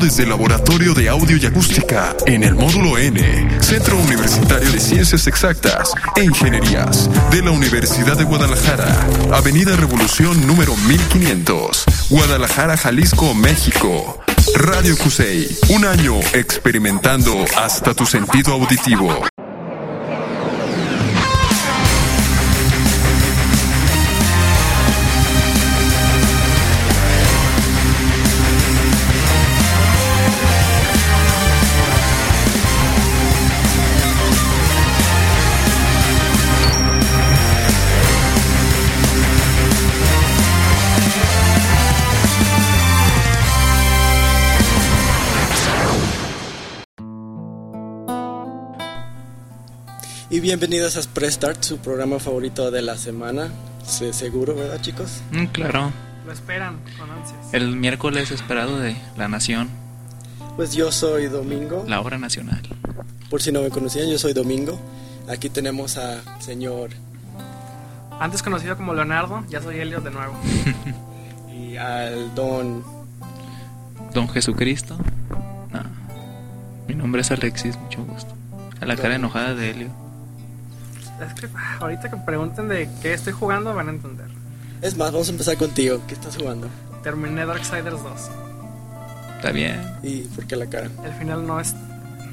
desde el Laboratorio de Audio y Acústica en el Módulo N, Centro Universitario de Ciencias Exactas e Ingenierías de la Universidad de Guadalajara, Avenida Revolución número 1500, Guadalajara, Jalisco, México. Radio Cusey, un año experimentando hasta tu sentido auditivo. Y bienvenidos a Press Start, su programa favorito de la semana. Seguro, ¿verdad, chicos? Claro. Lo esperan con ansias. El miércoles esperado de La Nación. Pues yo soy Domingo. La obra nacional. Por si no me conocían, yo soy Domingo. Aquí tenemos a señor... Antes conocido como Leonardo, ya soy Elliot de nuevo. Y al don... Don Jesucristo. No. Mi nombre es Alexis, mucho gusto. A la cara enojada de Elliot. Es que ahorita que pregunten de qué estoy jugando van a entender. Es más, vamos a empezar contigo. ¿Qué estás jugando? Terminé Darksiders 2. Está bien. ¿Y por qué la cara? El final no es...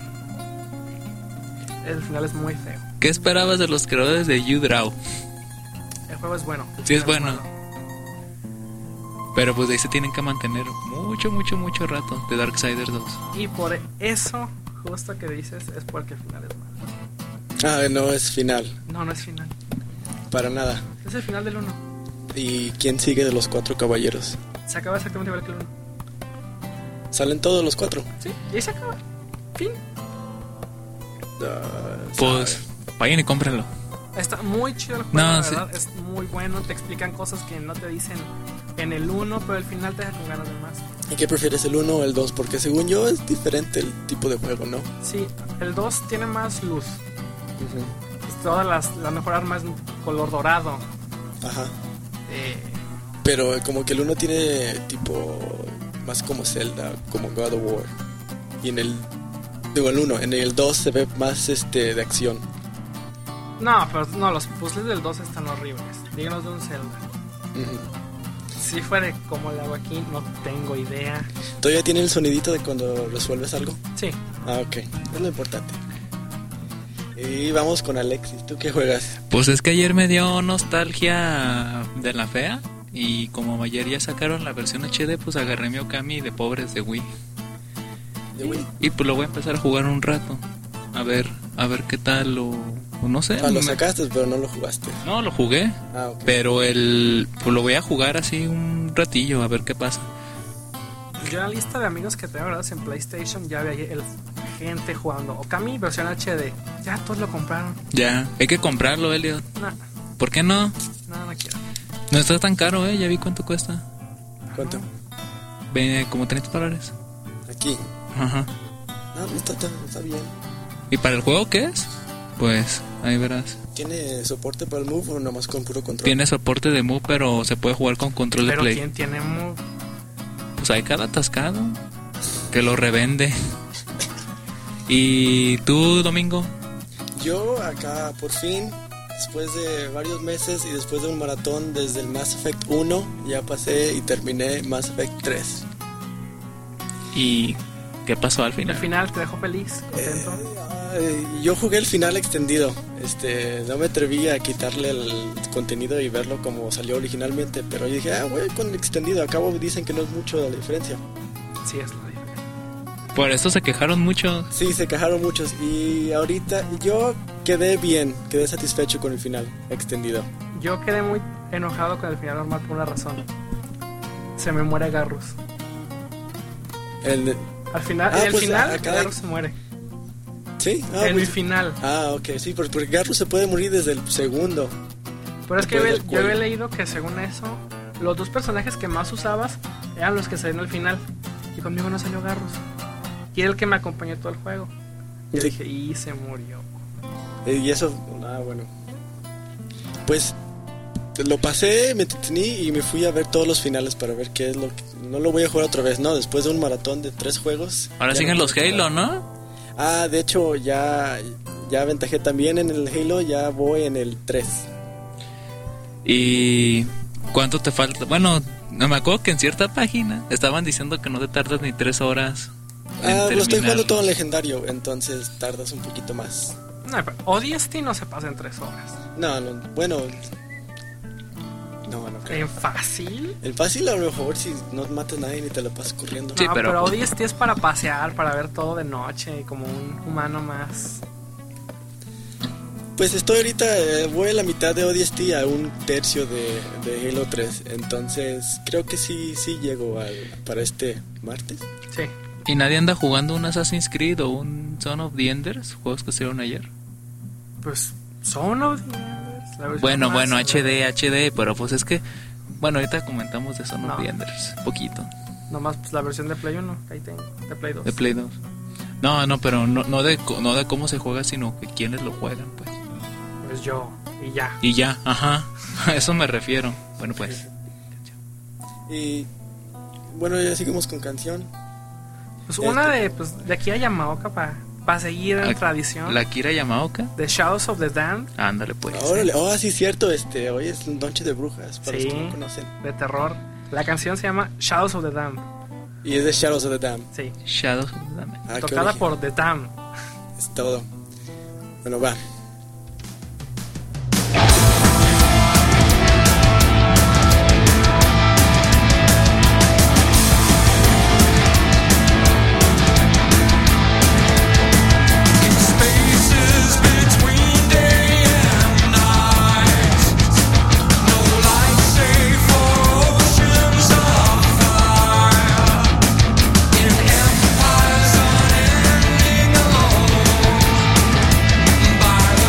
El final es muy feo. ¿Qué esperabas de los creadores de U-Draw? El juego es bueno. Sí, es bueno. Pero pues de ahí se tienen que mantener mucho rato de Darksiders 2. Y por eso, justo que dices, es porque el final es malo. Ah, no es final. No es final. Para nada. Es el final del 1. ¿Y quién sigue de los 4 caballeros? Se acaba exactamente igual que el 1. ¿Salen todos los 4? Sí, y ahí se acaba. Fin. Pues vayan y cómprenlo. Está muy chido el juego, la verdad. Sí. Es muy bueno, te explican cosas que no te dicen en el 1, pero al final te deja con ganas de más. ¿Y qué prefieres, el 1 o el 2? Porque según yo es diferente el tipo de juego, ¿no? Sí, el 2 tiene más luz. Uh-huh. Todas la mejor arma es color dorado. Ajá. Pero como que el 1 tiene tipo más como Zelda, como God of War. Y en el... Digo, el 1, en el 2 se ve más de acción. No, pero no, los puzzles del 2 están horribles. Díganos de un Zelda. Uh-huh. Si fuera como lo hago aquí, no tengo idea. ¿Todavía tiene el sonidito de cuando resuelves algo? Sí. Ah, ok. Es lo importante. Y vamos con Alexis. ¿Tú qué juegas? Pues es que ayer me dio nostalgia de la fea. Y como ayer ya sacaron la versión HD, pues agarré mi Okami de pobres de Wii. ¿De Wii? Y pues lo voy a empezar a jugar un rato. A ver qué tal o no sé. Lo sacaste, pero no lo jugaste. No, lo jugué. Ah, okay. Pero pues lo voy a jugar así un ratillo, a ver qué pasa. Yo en la lista de amigos que tengo grabados en PlayStation ya había gente jugando Okami versión HD. Ya todos lo compraron. Ya, hay que comprarlo, Elliot. No. ¿Por qué no? No quiero. No está tan caro, ya vi cuánto cuesta. ¿Cuánto? Como $30. Aquí. Ajá. No, está bien. ¿Y para el juego qué es? Pues ahí verás. ¿Tiene soporte para el Move o nomás con puro control? Tiene soporte de Move, pero se puede jugar con control de Play. ¿Pero quién tiene Move? Pues hay cada atascado que lo revende. ¿Y tú, Domingo? Yo acá por fin, después de varios meses y después de un maratón desde el Mass Effect 1, ya pasé y terminé Mass Effect 3. ¿Y qué pasó al final? El final te dejó feliz, contento. Yo jugué el final extendido. No me atreví a quitarle el contenido y verlo como salió originalmente, pero yo dije, voy con el extendido. Acabo dicen que no es mucho la diferencia. Sí, es la diferencia. Por esto se quejaron mucho. Sí, se quejaron muchos. Y ahorita yo quedé satisfecho con el final extendido. Yo quedé muy enojado con el final normal por una razón. Se me muere Garrus. Al final, Garrus se muere. ¿Sí? En el final. Ok, sí, porque Garrus se puede morir desde el segundo. Pero es que yo había leído que según eso, los 2 personajes que más usabas eran los que salían al final. Y conmigo no salió Garrus. Y era el que me acompañó todo el juego. Y yo dije, y se murió. Y eso, bueno. Pues lo pasé, me entretení y me fui a ver todos los finales para ver qué es lo que... No lo voy a jugar otra vez, no, después de un maratón de 3 juegos. Ahora siguen los Halo, ¿no? Ah, de hecho ya aventajé también en el Halo, ya voy en el 3. ¿Y cuánto te falta? Bueno, no me acuerdo que en cierta página estaban diciendo que no te tardas ni 3 horas. Lo estoy jugando todo en legendario, entonces tardas un poquito más. No, pero ODST no se pasa en 3 horas. No, bueno... No. ¿En fácil? El fácil a lo mejor si no matas a nadie ni te lo pasas corriendo. Sí, no, pero pero ODST es para pasear, para ver todo de noche, como un humano más. Pues estoy ahorita, voy a la mitad de ODST a un tercio de Halo 3. Entonces creo que sí llego para este martes. Sí. ¿Y nadie anda jugando un Assassin's Creed o un Son of the Enders? Juegos que salieron ayer. Pues Son of the Enders. Bueno, HD, pero pues es que... Bueno, ahorita comentamos de Son of the Enders, poquito. Nomás pues la versión de Play 1, ahí tengo, de Play 2. De Play 2. No, pero no de cómo se juega, sino que quiénes lo juegan, pues. Pues yo, y ya. Y ya, ajá, a eso me refiero. Bueno, pues. Y bueno, ya seguimos con canción. Pues una de aquí a Yamaoka para seguir en tradición. La Kira Yamaoka. The Shadows of the Damned. Ándale, pues. Órale, sí, cierto, hoy es Noche de Brujas, para los que no conocen. De terror. La canción se llama Shadows of the Damned. Y es de Shadows of the Damned. Sí. Shadows of the Damned. Tocada por The Damned. Es todo. Bueno, va. By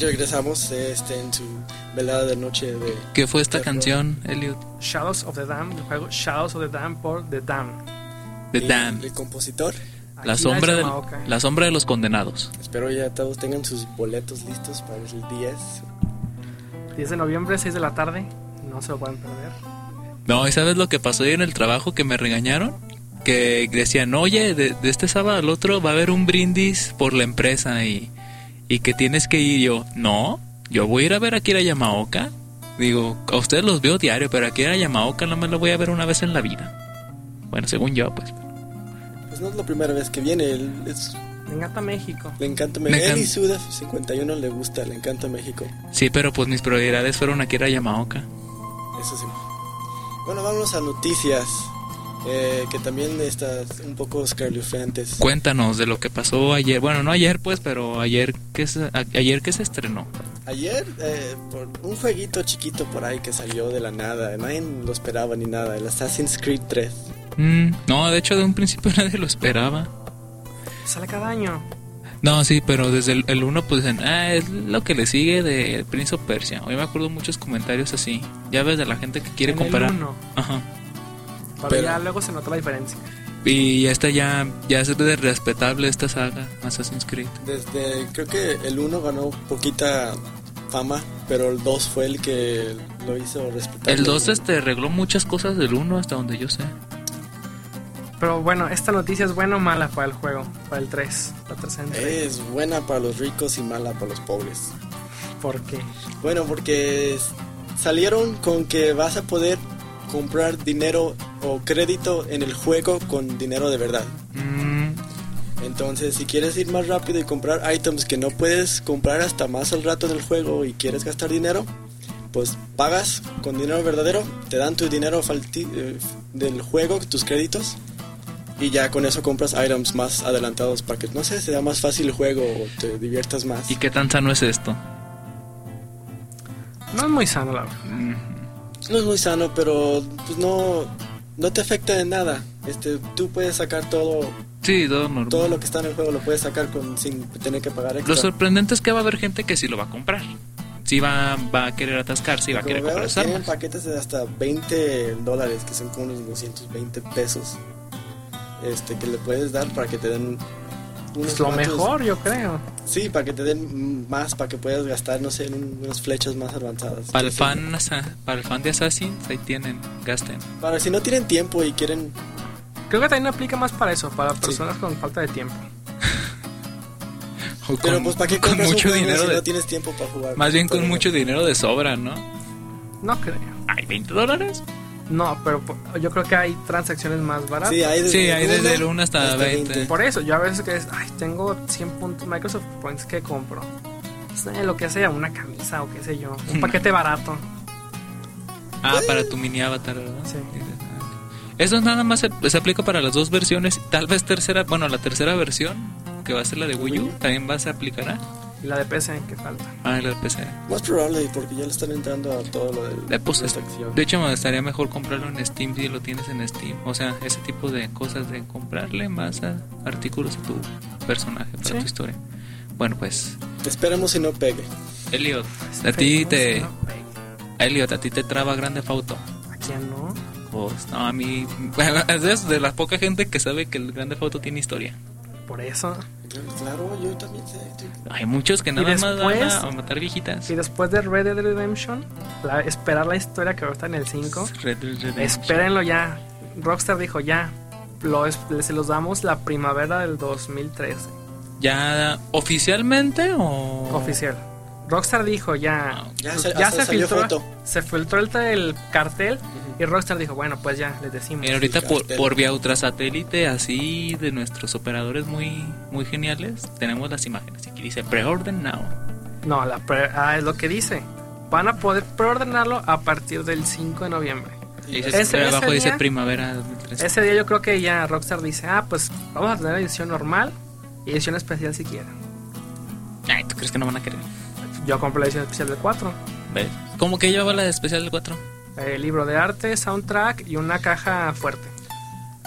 regresamos en su velada de noche de... ¿Qué fue esta canción, Elliot? Shadows of the Dam, del juego Shadows of the Dam por The Dam. The Dam. El compositor. La sombra de los condenados. Espero ya todos tengan sus boletos listos para el 10 de noviembre, 6 de la tarde. No se lo pueden perder. No, ¿y sabes lo que pasó hoy en el trabajo? Que me regañaron. Que decían, oye, de este sábado al otro va a haber un brindis por la empresa y que tienes que ir. Yo, no, yo voy a ir a ver a Akira Yamaoka. Digo, a ustedes los veo diario, pero a Akira Yamaoka no me lo voy a ver una vez en la vida. Bueno, según yo, pues. Pues no es la primera vez que viene. Le encanta México. Le encanta México. Él y Suda 51 le gusta, le encanta México. Sí, pero pues mis prioridades fueron Akira Yamaoka. Eso sí. Bueno, vámonos a noticias. Que también está un poco escalofriantes. Cuéntanos de lo que pasó ayer. Bueno, no ayer pues, pero ayer que se estrenó. Ayer, por un jueguito chiquito por ahí que salió de la nada. Nadie lo esperaba ni nada. El Assassin's Creed 3. No, de hecho de un principio nadie lo esperaba. Sale cada año. No, sí, pero desde el 1 pues dicen, es lo que le sigue de Prince of Persia. Hoy me acuerdo muchos comentarios así. Ya ves de la gente que quiere comparar. Ajá. Pero ya luego se nota la diferencia. Y esta ya es de respetable esta saga, Assassin's Creed. Creo que el 1 ganó poquita fama, pero el 2 fue el que lo hizo respetable. El 2 arregló muchas cosas del 1 hasta donde yo sé. Pero bueno, ¿esta noticia es buena o mala para el juego? Para el 3, la tercera entrega. Es buena para los ricos y mala para los pobres. ¿Por qué? Bueno, porque salieron con que vas a poder comprar dinero o crédito en el juego con dinero de verdad. Entonces, si quieres ir más rápido y comprar items que no puedes comprar hasta más al rato en el juego y quieres gastar dinero, pues pagas con dinero verdadero, te dan tu dinero del juego, tus créditos, y ya con eso compras items más adelantados para que, no sé, sea más fácil el juego o te diviertas más. ¿Y qué tan sano es esto? No es muy sano, la verdad. No es muy sano, pero pues no te afecta en nada. Tú puedes sacar todo. Sí, todo normal. Todo lo que está en el juego lo puedes sacar sin tener que pagar extra. Lo sorprendente es que va a haber gente que sí lo va a comprar. Sí va a querer atascar, sí va a querer comprar armas. Tienen paquetes de hasta $20, que son como unos 220 pesos. Que le puedes dar para que te den unos lo mejor, yo creo. Sí, para que te den más, para que puedas gastar, no sé, en unas flechas más avanzadas. Para el fan de Assassin's, ahí tienen, gasten. Para si no tienen tiempo y quieren... Creo que también aplica más para eso, para personas con falta de tiempo. Pero pues para qué compras mucho dinero si no tienes tiempo para jugar. Más bien con mucho dinero de sobra, ¿no? No creo. ¿Hay $20? No, pero yo creo que hay transacciones más baratas. Sí, hay desde el 1 hasta 20. Por eso, yo a veces tengo 100 puntos Microsoft Points que compro. Lo que sea, una camisa o qué sé yo. Un paquete barato. Para tu mini avatar, ¿verdad? Sí. Eso nada más se aplica para las dos versiones. Tal vez la tercera versión, que va a ser la de Wii U, también se aplicará. Y la de PC, que falta. La de PC. Más probable, porque ya le están entrando a todo lo de sección. De hecho, me estaría mejor comprarlo en Steam si lo tienes en Steam. O sea, ese tipo de cosas de comprarle más artículos a tu personaje para tu historia. Bueno, pues... Esperemos si no pegue. Elliot, a ti te traba Grand Theft Auto. ¿A quién no? Pues no, a mí... Es de la poca gente que sabe que el Grand Theft Auto tiene historia. Por eso... Claro, yo también sé. Hay muchos que nada más van a matar viejitas. Y después de Red Dead Redemption, esperar la historia que va a estar en el 5. Espérenlo ya. Rockstar dijo ya. Se los damos la primavera del 2013. ¿Ya oficialmente o...? Oficial. Rockstar dijo ya. Ya se filtró. Se filtró el cartel. Y Rockstar dijo, bueno, pues ya, les decimos. Mira, ahorita por vía ultrasatélite, así de nuestros operadores muy, muy geniales, tenemos las imágenes. Aquí dice pre-order now. No, es lo que dice. Van a poder preordenarlo a partir del 5 de noviembre. Abajo dice primavera 2013. Ese día yo creo que ya Rockstar dice, pues vamos a tener edición normal y edición especial si quieren. Ay, ¿tú crees que no van a querer? Yo compré la edición especial del 4. ¿Ves? ¿Cómo que llevaba la especial del 4? Libro de arte, soundtrack y una caja fuerte.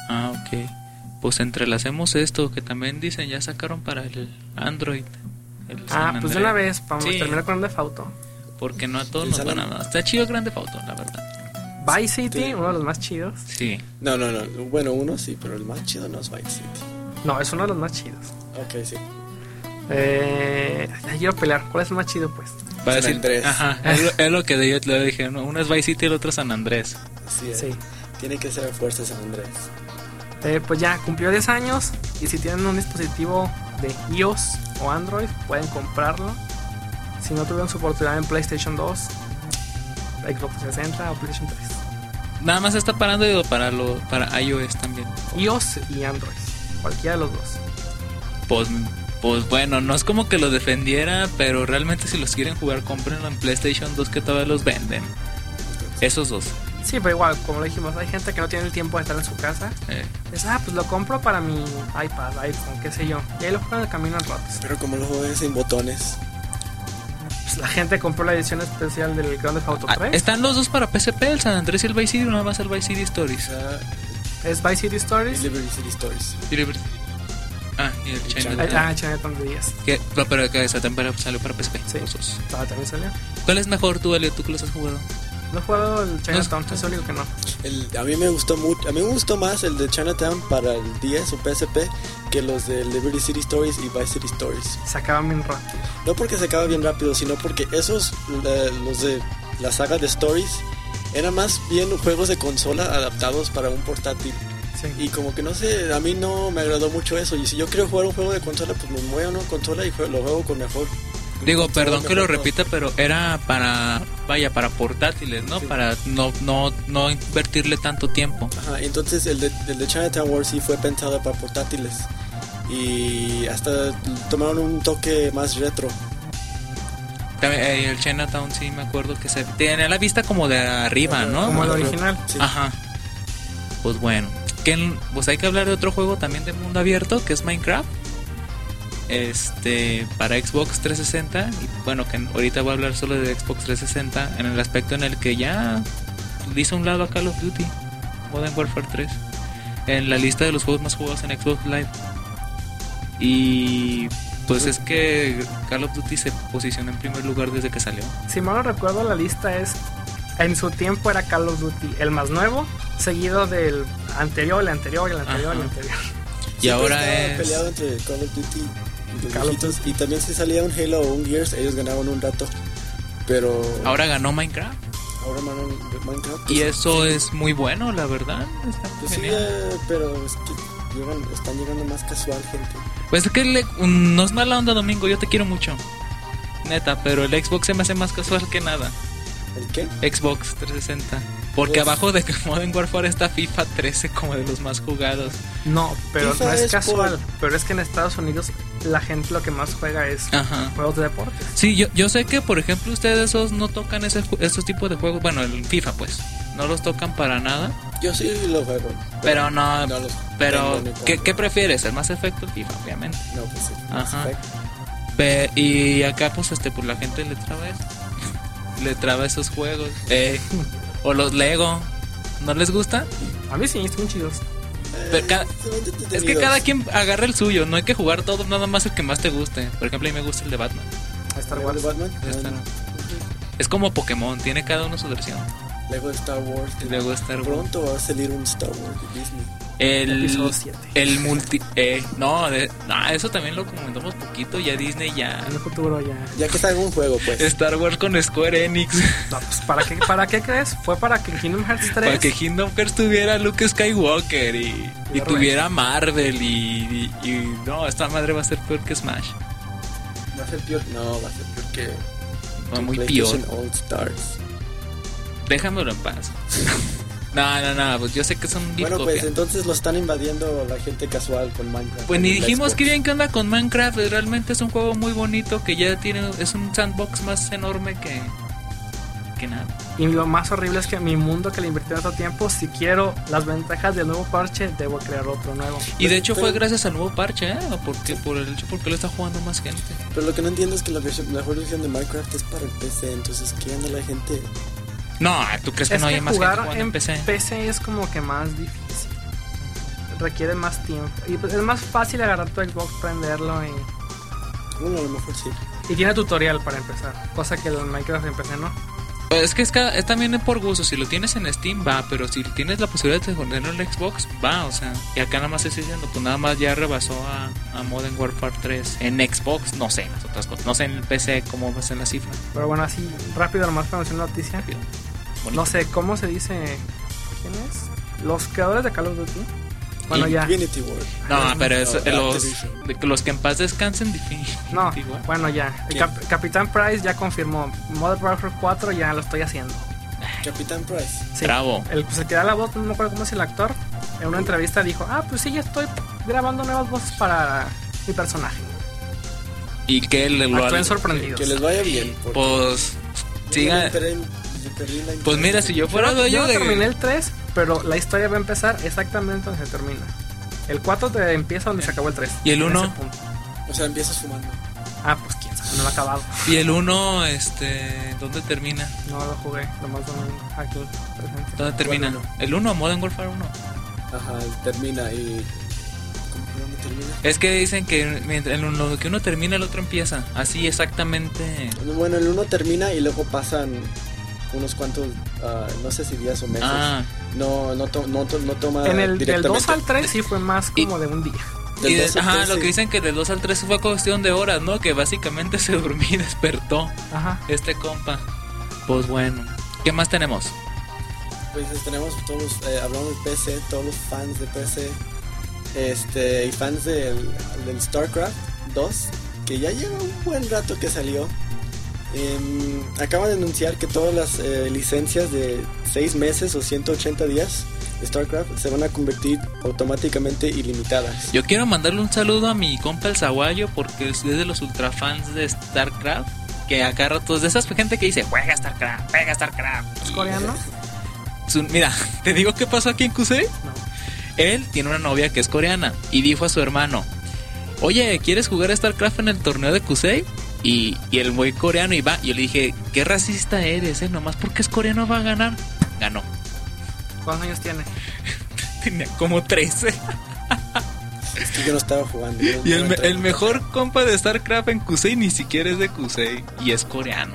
Ok. Pues entrelacemos esto que también dicen, ya sacaron para el Android Pues de una vez, vamos a terminar con Grand Theft Auto. Porque no a todos nos van a nada. Está chido Grand Theft Auto, la verdad. Vice City, uno de los más chidos. Sí. No. Bueno, uno sí, pero el más chido no es Vice City. No, es uno de los más chidos. Ok, sí. Quiero pelear. ¿Cuál es el más chido, pues? Para decir, Andrés. Ajá, es lo que yo le dije. Uno es Vice City y el otro es San Andrés. Sí. Tiene que ser fuerza San Andrés. Pues ya cumplió 10 años. Y si tienen un dispositivo de iOS o Android, pueden comprarlo. Si no tuvieron su oportunidad en PlayStation 2, Xbox 360 o PlayStation 3. Nada más está parando para iOS también. iOS y Android, cualquiera de los dos. Pues bueno, no es como que lo defendiera, pero realmente si los quieren jugar, cómprenlo en PlayStation 2 que todavía los venden. Esos dos. Sí, pero igual, como lo dijimos, hay gente que no tiene el tiempo de estar en su casa. Es, pues lo compro para mi iPad, iPhone, qué sé yo. Y ahí lo juego en el camino en ratos. Pero como lo juegas sin botones. Pues la gente compró la edición especial del Grand Theft Auto 3. Están los dos para PSP, el San Andrés y el Vice City, nada más el Vice City Stories. Es Vice City Stories. Y Liberty City Stories. Y el Chinatown. Chinatown de 10. Pero que esa temporada salió para PSP. Sí, los dos. También salió. ¿Cuál es mejor tú, Elliot? ¿Tú que los has jugado? No he jugado el Chinatown, es el único que no. A mí me gustó mucho. A mí me gustó más el de Chinatown para el 10 o PSP que los de Liberty City Stories y Vice City Stories. Se acaban bien rápido. No porque se acaba bien rápido, sino porque esos, los de la saga de Stories, eran más bien juegos de consola adaptados para un portátil. Sí. Y como que no sé, a mí no me agradó mucho eso. Y si yo quiero jugar un juego de consola, pues me muevo a una consola y lo juego con mejor. Digo, perdón que lo repita, pero era para portátiles, ¿no? Sí. Para no invertirle tanto tiempo. Ajá, entonces el de Chinatown Wars sí fue pensado para portátiles. Y hasta tomaron un toque más retro. El Chinatown sí me acuerdo que se tenía la vista como de arriba, ¿no? Como el original. Sí. Ajá. Pues bueno, pues hay que hablar de otro juego también de mundo abierto, que es Minecraft. Para Xbox 360 y bueno, que ahorita voy a hablar solo de Xbox 360 en el aspecto en el que ya hizo un lado a Call of Duty Modern Warfare 3 en la lista de los juegos más jugados en Xbox Live. Y pues es que Call of Duty se posiciona en primer lugar desde que salió. Si mal no recuerdo, la lista en su tiempo era Call of Duty el más nuevo, seguido del anterior, el anterior. Y ahora es peleado entre Call of Duty y también si salía un Halo o un Gears, ellos ganaban un rato. Pero ahora ganó Minecraft. Minecraft. Y eso es muy bueno, la verdad. Está pues genial. Sí, pero es que están llegando más casual, gente. Pues es que no es mala onda, Domingo, yo te quiero mucho. Neta, pero el Xbox se me hace más casual que nada. ¿El qué? Xbox 360. Porque abajo de Modern Warfare está FIFA 13 como de los más jugados. No, pero FIFA no es casual. Pero es que en Estados Unidos la gente lo que más juega es juegos de deportes. Sí, yo sé que por ejemplo ustedes esos no tocan esos tipos de juegos. Bueno, el FIFA pues no los tocan para nada. Yo sí lo juego. Pero no pero ¿qué prefieres? ¿El Mass Effect o el FIFA? Obviamente. No, pues sí. Ajá. Y acá pues pues la gente le traba eso. Le traba esos juegos. O los Lego. ¿No les gusta? A mí sí, están chidos. Pero es que cada quien agarra el suyo. No hay que jugar todo, nada más el que más te guste. Por ejemplo, a mí me gusta el de Batman. Star Wars. Es como Pokémon, tiene cada uno su versión. Lego Star Wars. Pronto va a salir un Star Wars de Disney. Episodio 7. El multi... eso también lo comentamos poquito. Ya Disney ya... En el futuro ya... Ya que salga un juego, pues. Star Wars con Square Enix. No, pues ¿para qué crees? Fue para que Kingdom Hearts 3... Para que Kingdom Hearts tuviera Luke Skywalker y tuviera Marvel y no, esta madre va a ser peor que Smash. Va a ser peor... No, va a ser peor que... No, muy peor. All Stars. Déjamelo en paz. No, pues yo sé que son Bueno, pues entonces lo están invadiendo la gente casual con Minecraft. Pues ni dijimos que bien que onda con Minecraft. Realmente es un juego muy bonito que ya es un sandbox más enorme que nada. Y lo más horrible es que mi mundo que le invertí tanto tiempo, si quiero las ventajas del nuevo parche, debo crear otro nuevo. Y de hecho fue gracias al nuevo parche, porque lo está jugando más gente. Pero lo que no entiendo es que la mejor versión de Minecraft es para el PC, entonces ¿qué anda la gente? No, ¿tú crees que no hay más gente jugando en PC? PC es como que más difícil. Requiere más tiempo. Y pues es más fácil agarrar tu Xbox, prenderlo y... Bueno, a lo mejor sí. Y tiene tutorial para empezar, cosa que el Minecraft empecé, ¿no? Es que es también por gusto. Si lo tienes en Steam, va. Pero si tienes la posibilidad de ponerlo en el Xbox, va. O sea, y acá nada más estoy diciendo, pues nada más ya rebasó a Modern Warfare 3 en Xbox. No sé, las otras cosas. No sé en el PC cómo va a ser la cifra. Pero bueno, así rápido, nomás para mencionar la noticia. No sé, ¿cómo se dice? ¿Quién es? Los creadores de Call of Duty. Bueno, ya. Infinity Ward. No, pero los que en paz descansen, Infinity No, bueno, ya. Capitán Price ya confirmó. Modern Warfare 4 ya lo estoy haciendo. Capitán Price. Sí. Bravo. El que da la voz, no me acuerdo cómo es el actor. En una entrevista dijo: pues sí, ya estoy grabando nuevas voces para mi personaje. Y que Actúen sorprendidos. Que les vaya bien. Pues siga. Pues mira, si yo fuera yo terminé el 3, pero la historia va a empezar exactamente donde se termina. El 4 te empieza donde se acabó el 3. ¿Y el 1? O sea, empiezas fumando. Pues quién sabe, no lo ha acabado. ¿Y el 1, dónde termina? No lo jugué, nomás aquí presente. ¿Dónde termina? Bueno, ¿El 1? Modern Warfare 1. Ajá, termina y... ¿Dónde termina? Es que dicen que mientras en lo que uno termina, el otro empieza. Así exactamente. Bueno, el 1 termina y luego pasan unos cuantos, no sé si días o meses. No toma en el directamente. del 2 al 3 sí fue más como de un día. Lo que dicen que del 2 al 3 fue cuestión de horas, ¿no? Que básicamente se durmió y despertó. Ajá. Este compa. Pues bueno, ¿qué más tenemos? Pues tenemos todos, hablamos de PC, todos los fans de PC, y fans del StarCraft 2, que ya lleva un buen rato que salió. Acaban de anunciar que todas las licencias de 6 meses o 180 días de StarCraft se van a convertir automáticamente ilimitadas. Yo quiero mandarle un saludo a mi compa el Zaguayo, porque es de los ultrafans de StarCraft, que acá ratos de esas gente que dice juega StarCraft. ¿Es coreano? Mira, ¿te digo qué pasó aquí en Kusei? No. Él tiene una novia que es coreana y dijo a su hermano: oye, ¿quieres jugar a StarCraft en el torneo de Kusei? Y el muy coreano y va. Y yo le dije: qué racista eres, nomás porque es coreano va a ganar. Ganó. ¿Cuántos años tiene? Tenía como 13. Es que yo no estaba jugando. Y el mejor compa de StarCraft en Kusei ni siquiera es de Kusei y es coreano.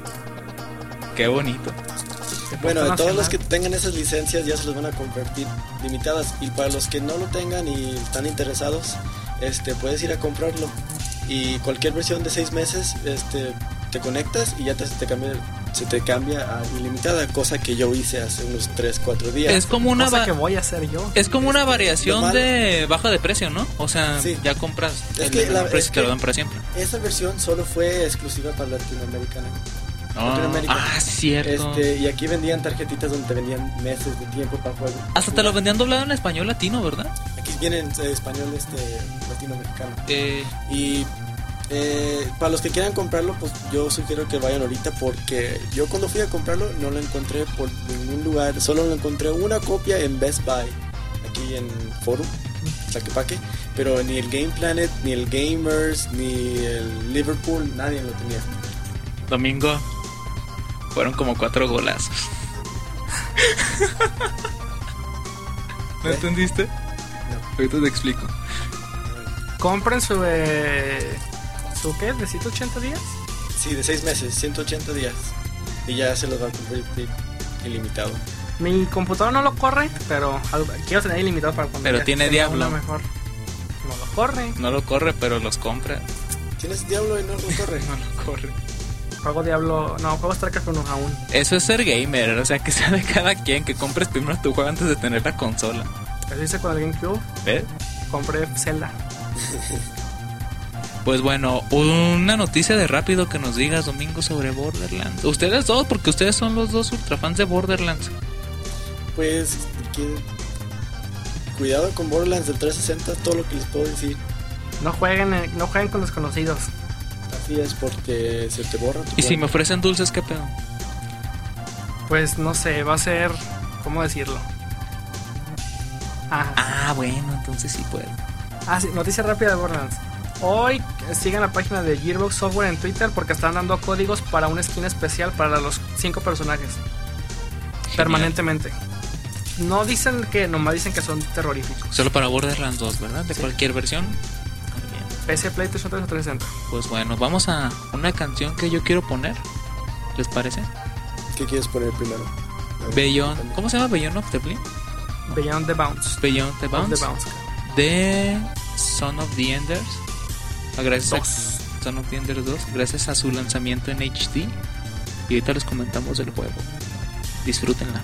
Qué bonito. Bueno, de todos los que tengan esas licencias ya se los van a convertir limitadas. Y para los que no lo tengan y están interesados, puedes ir a comprarlo. Y cualquier versión de 6 meses, te conectas y ya se te cambia a ilimitada, cosa que yo hice hace unos 3-4 días. Es como una cosa que voy a hacer yo. Es como una variación de baja de precio, ¿no? O sea, sí. Ya compras es que precio te lo dan para siempre. Esa versión solo fue exclusiva para Latinoamericana. Cierto. Y aquí vendían tarjetitas donde te vendían meses de tiempo para juego. Hasta te lo vendían doblado en español latino, ¿verdad? Aquí viene en español latinoamericano. Y para los que quieran comprarlo, pues yo sugiero que vayan ahorita, porque yo cuando fui a comprarlo no lo encontré por ningún lugar. Solo lo encontré una copia en Best Buy, aquí en Forum, Tlaquepaque. Pero ni el Game Planet, ni el Gamers, ni el Liverpool, nadie lo tenía. Domingo, fueron como 4 golazos. ¿No entendiste? No. Ahorita te explico. Compren su ¿qué? ¿De 180 días? Sí, de 6 meses, 180 días. Y ya se los va a convertir ilimitado. Mi computadora no lo corre, pero quiero tener ilimitado para cuando. Pero tiene Diablo. Mejor. No lo corre. No lo corre, pero los compra. ¿Tienes Diablo y no lo corre? No lo corre. Juego Diablo, no, juego StarCraft 1 aún. Eso es ser gamer, o sea, que sea de cada quien, que compres primero tu juego antes de tener la consola. Eso hice con el GameCube. ¿Ves? Compré Zelda. Pues bueno, una noticia de rápido que nos digas, Domingo, sobre Borderlands. Ustedes dos, porque ustedes son los dos ultrafans de Borderlands. Pues, cuidado con Borderlands del 360, todo lo que les puedo decir. No jueguen con desconocidos. Así es, porque se te borra tu ¿Y si me ofrecen dulces, qué pedo? Pues no sé, va a ser... ¿Cómo decirlo? Bueno, entonces sí puedo. Sí, noticia rápida de Borderlands. Hoy sigan la página de Gearbox Software en Twitter, porque están dando códigos para una skin especial para los 5 personajes. Genial. Permanentemente. No dicen que, nomás dicen que son terroríficos. Solo para Borderlands 2, ¿verdad? De cualquier versión. PC, PlayStation 3 o 360. Pues bueno, vamos a una canción que yo quiero poner. ¿Les parece? ¿Qué quieres poner primero? Beyond, ¿cómo se llama? Beyond of the Blink. Beyond the Bounce. Beyond the Bounce. De Son of the Enders. Gracias a Son of the Enders 2. Gracias a su lanzamiento en HD. Y ahorita les comentamos del juego. Disfrútenla.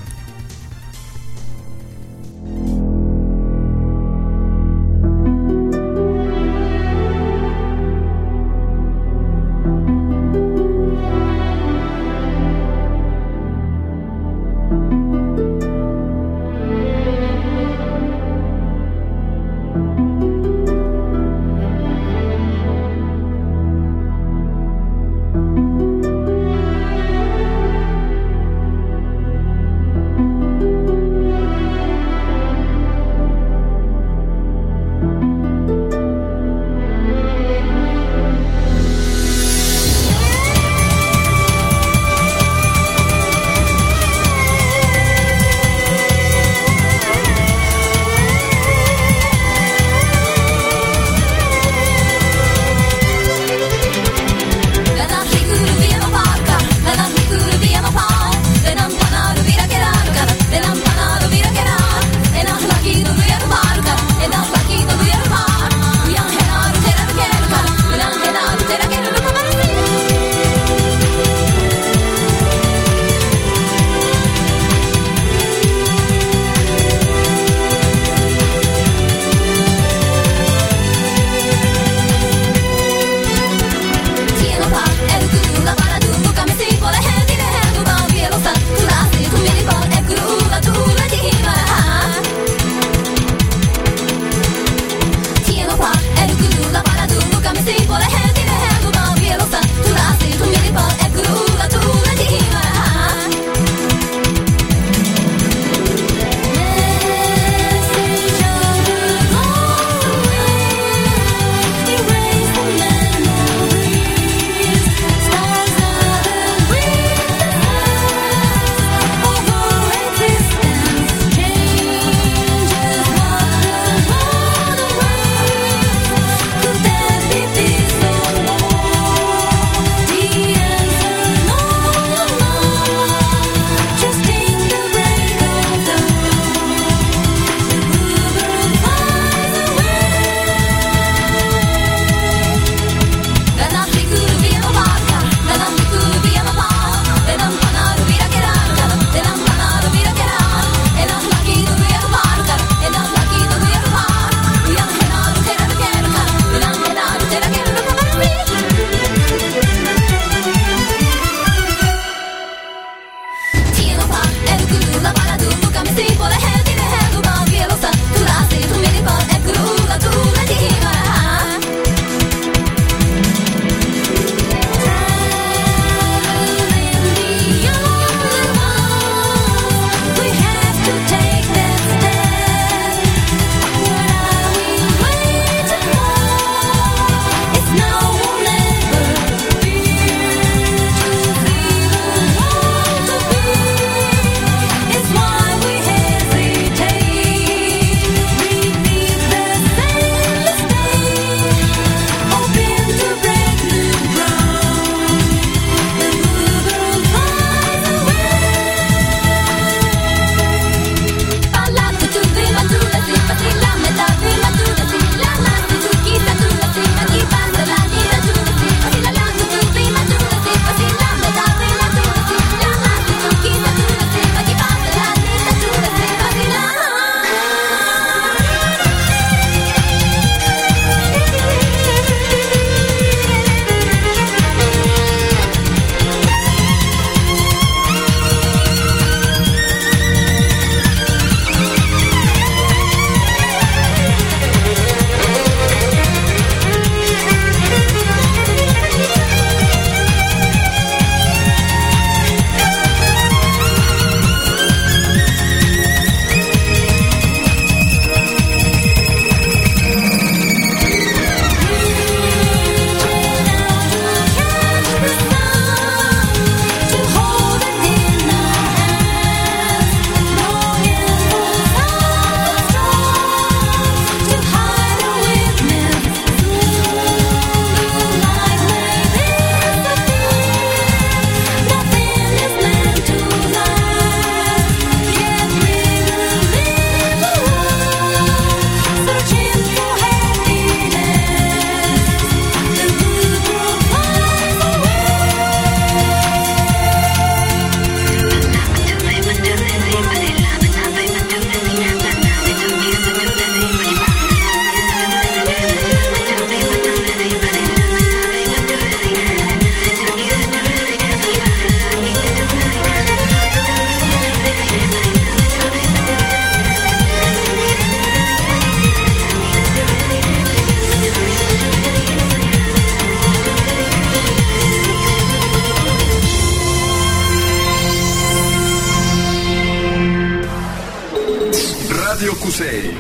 Cusey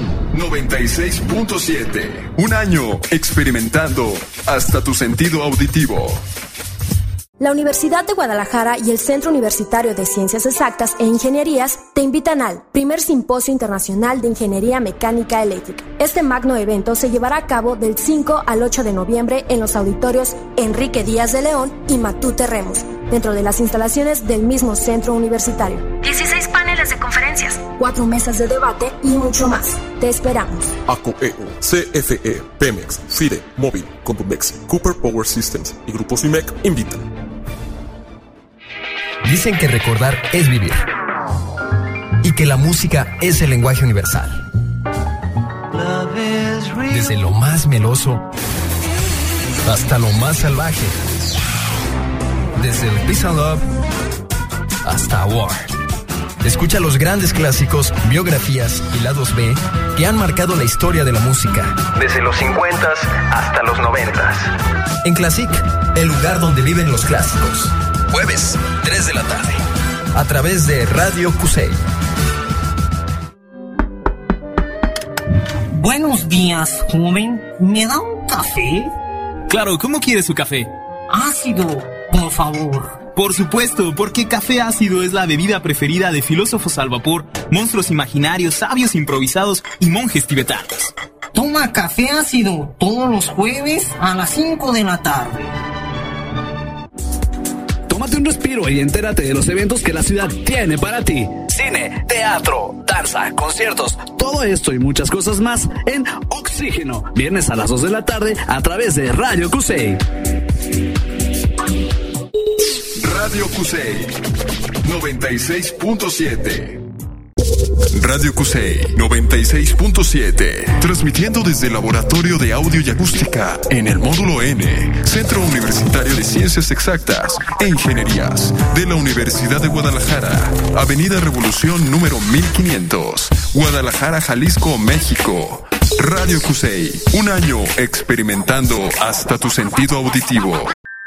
96.7. Un año experimentando hasta tu sentido auditivo. La Universidad de Guadalajara y el Centro Universitario de Ciencias Exactas e Ingenierías te invitan al primer Simposio Internacional de Ingeniería Mecánica Eléctrica. Este magno evento se llevará a cabo del 5 al 8 de noviembre en los auditorios Enrique Díaz de León y Matute Remus, dentro de las instalaciones del mismo centro universitario. 16 paneles de conferencias, 4 mesas de debate y mucho más. Te esperamos. ACOEO, CFE, Pemex, FIDE, Móvil, Compumex, Cooper Power Systems y Grupo CIMEC invitan. Dicen que recordar es vivir y que la música es el lenguaje universal. Desde lo más meloso hasta lo más salvaje. Desde el Peace and Love hasta War. Escucha los grandes clásicos, biografías y lados B que han marcado la historia de la música. Desde los 50s hasta los 90s. En Classic, el lugar donde viven los clásicos. Jueves, 3 de la tarde. A través de Radio Cusey. Buenos días, joven. ¿Me da un café? Claro, ¿cómo quiere su café? Ácido, por favor. Por supuesto, porque café ácido es la bebida preferida de filósofos al vapor, monstruos imaginarios, sabios improvisados y monjes tibetanos. Toma café ácido todos los jueves a las 5 de la tarde. Tómate un respiro y entérate de los eventos que la ciudad tiene para ti. Cine, teatro, danza, conciertos, todo esto y muchas cosas más en Oxígeno. Viernes a las 2 de la tarde a través de Radio Cusey. Radio Cusey 96.7. Radio Cusey 96.7, transmitiendo desde el Laboratorio de Audio y Acústica en el Módulo N, Centro Universitario de Ciencias Exactas e Ingenierías de la Universidad de Guadalajara, Avenida Revolución número 1500, Guadalajara, Jalisco, México. Radio Cusey, un año experimentando hasta tu sentido auditivo.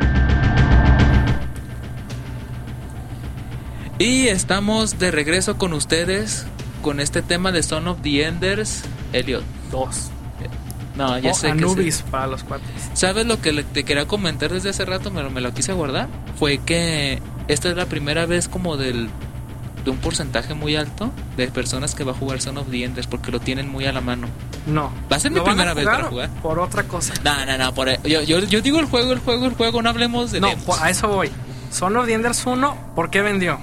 Y estamos de regreso con ustedes con este tema de Son of the Enders, Elliot. 2. No, ya sé Anubis que para los cuates. ¿Sabes lo que te quería comentar desde hace rato? Me lo quise guardar. Fue que esta es la primera vez como de un porcentaje muy alto de personas que va a jugar Son of the Enders porque lo tienen muy a la mano. No. Va a ser mi primera vez para jugar. Por otra cosa. No. Yo digo el juego, no hablemos de demos. No, a eso voy. Son of the Enders 1, ¿por qué vendió?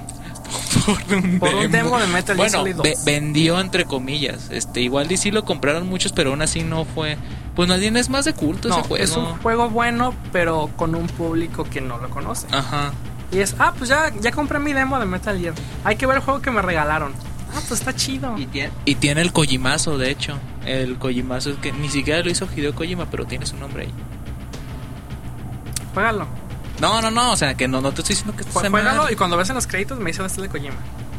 Por un demo de Metal Gear Solid 2. Vendió entre comillas. Igual y sí lo compraron muchos, pero aún así no fue. Pues nadie es más de culto ese juego. Es un juego bueno, pero con un público que no lo conoce. Ajá. Y es, pues ya compré mi demo de Metal Gear. Hay que ver el juego que me regalaron. Pues está chido. Y tiene el Kojimazo, de hecho. El Kojimazo es que ni siquiera lo hizo Hideo Kojima, pero tiene su nombre ahí. Juégalo. No, o sea, que no te estoy diciendo que juégalo y cuando ves en los créditos me dice este de Kojima.